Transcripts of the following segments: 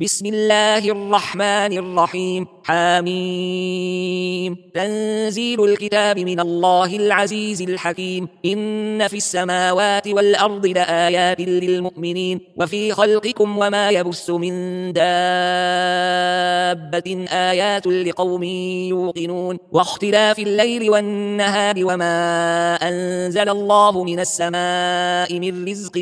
بسم الله الرحمن الرحيم. حميم. تنزيل الكتاب من الله العزيز الحكيم. إن في السماوات والأرض لآيات للمؤمنين وفي خلقكم وما يبث من دابة آيات لقوم يوقنون واختلاف الليل والنهار وما أنزل الله من السماء من رزق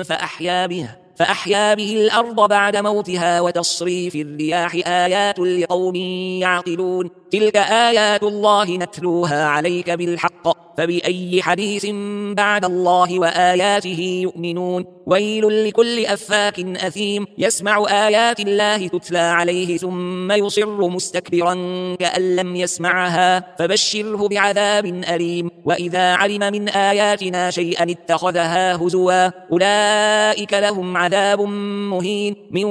فأحيا به الأرض بعد موتها وتصريف الرياح آيات لقوم يعقلون. تلك آيات الله نتلوها عليك بالحق فبأي حديث بعد الله وآياته يؤمنون. ويل لكل أفاك أثيم يسمع آيات الله تتلى عليه ثم يصر مستكبرا كأن لم يسمعها فبشره بعذاب أليم. وإذا علم من آياتنا شيئا اتخذها هزوا أولئك لهم عذاب مهين من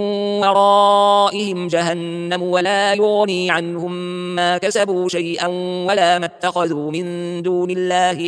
ورائهم جهنم ولا يغني عنهم ما كسبوا شيئا ولا ما اتخذوا من دون الله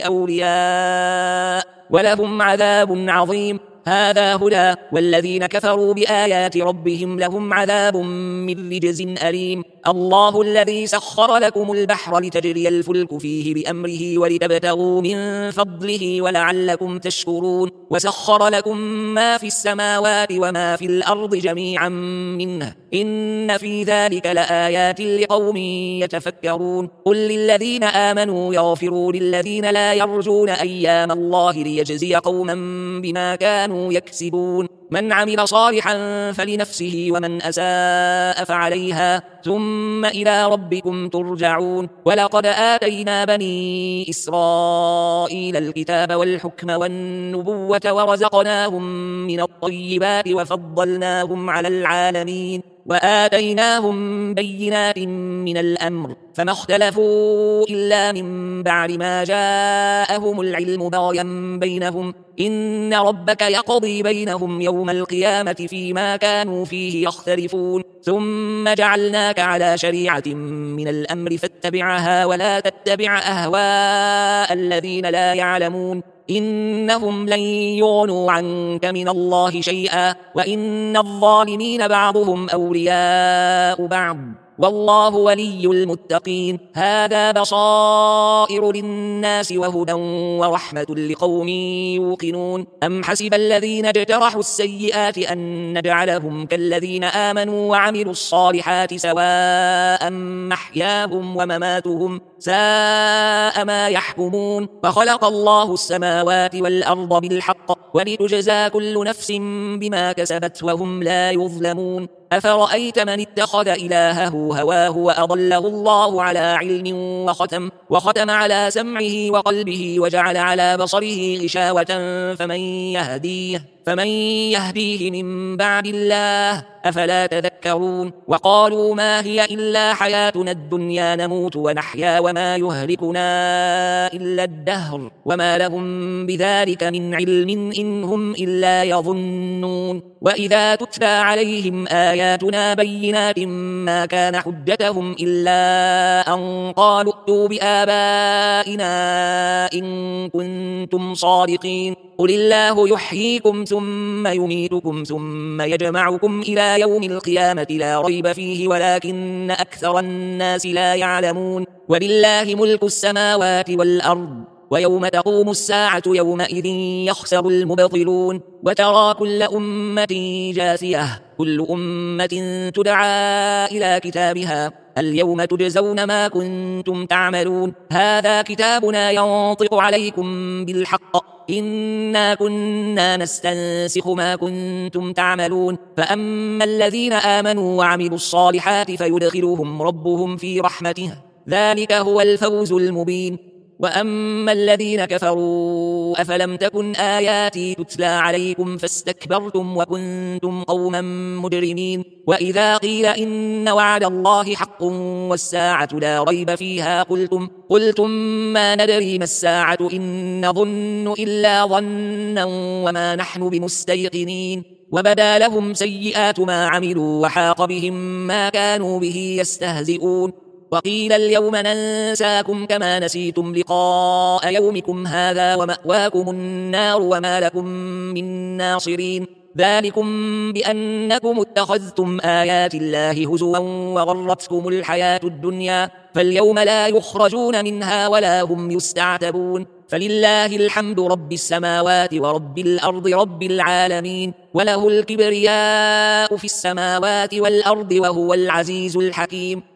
أولياء ولهم عذاب عظيم. هذا هدى والذين كفروا بآيات ربهم لهم عذاب من رجز أليم. الله الذي سخر لكم البحر لتجري الفلك فيه بأمره ولتبتغوا من فضله ولعلكم تشكرون. وسخر لكم ما في السماوات وما في الأرض جميعا منه إن في ذلك لآيات لقوم يتفكرون. قل للذين آمنوا يغفروا للذين لا يرجون أيام الله ليجزي قوما بما كانوا يكسبون. من عمل صالحا فلنفسه ومن أساء فعليها ثم إلى ربكم ترجعون. ولقد آتينا بني إسرائيل الكتاب والحكم والنبوة ورزقناهم من الطيبات وفضلناهم على العالمين وآتيناهم بينات من الأمر فما اختلفوا إلا من بعد ما جاءهم العلم بغيا بينهم إن ربك يقضي بينهم يوم القيامة فيما كانوا فيه يختلفون. ثم جعلناك على شريعة من الأمر فاتبعها ولا تتبع أهواء الذين لا يعلمون إنهم لن يغنوا عنك من الله شيئا وإن الظالمين بعضهم أولياء بعض والله ولي المتقين. هذا بصائر للناس وهدى ورحمة لقوم يوقنون. أم حسب الذين اجترحوا السيئات أن نجعلهم كالذين آمنوا وعملوا الصالحات سواء محياهم ومماتهم ساء ما يحكمون. فخلق الله السماوات والأرض بالحق ولتجزى كل نفس بما كسبت وهم لا يظلمون. أفرأيت من اتخذ إلهه هواه وأضله الله على علم وختم على سمعه وقلبه وجعل على بصره غشاوة فمن يهديه من بعد الله أفلا تذكرون. وقالوا ما هي إلا حياتنا الدنيا نموت ونحيا وما يهلكنا إلا الدهر وما لهم بذلك من علم إن هم إلا يظنون. وإذا تتلى عليهم آياتنا بينات ما كان حجتهم إلا أن قالوا ائتوا بآبائنا إن كنتم صادقين. قل الله يحييكم ثم يميتكم ثم يجمعكم إلى يوم القيامة لا ريب فيه ولكن أكثر الناس لا يعلمون. ولله ملك السماوات والأرض ويوم تقوم الساعة يومئذ يخسر المبطلون. وترى كل أمة جاثية كل أمة تدعى إلى كتابها اليوم تجزون ما كنتم تعملون. هذا كتابنا ينطق عليكم بالحق إنا كنا نستنسخ ما كنتم تعملون. فأما الذين آمنوا وعملوا الصالحات فيدخلهم ربهم في رحمته ذلك هو الفوز المبين. وأما الذين كفروا أفلم تكن آياتي تتلى عليكم فاستكبرتم وكنتم قوما مجرمين. وإذا قيل إن وعد الله حق والساعة لا ريب فيها قلتم ما ندري ما الساعة إن نظن إلا ظنا وما نحن بمستيقنين. وبدا لهم سيئات ما عملوا وحاق بهم ما كانوا به يستهزئون. وقيل اليوم ننساكم كما نسيتم لقاء يومكم هذا ومأواكم النار وما لكم من ناصرين. ذلكم بأنكم اتخذتم آيات الله هزوا وغرتكم الحياة الدنيا فاليوم لا يخرجون منها ولا هم يستعتبون فلله الحمد رب السماوات ورب الأرض رب العالمين وله الكبرياء في السماوات والأرض وهو العزيز الحكيم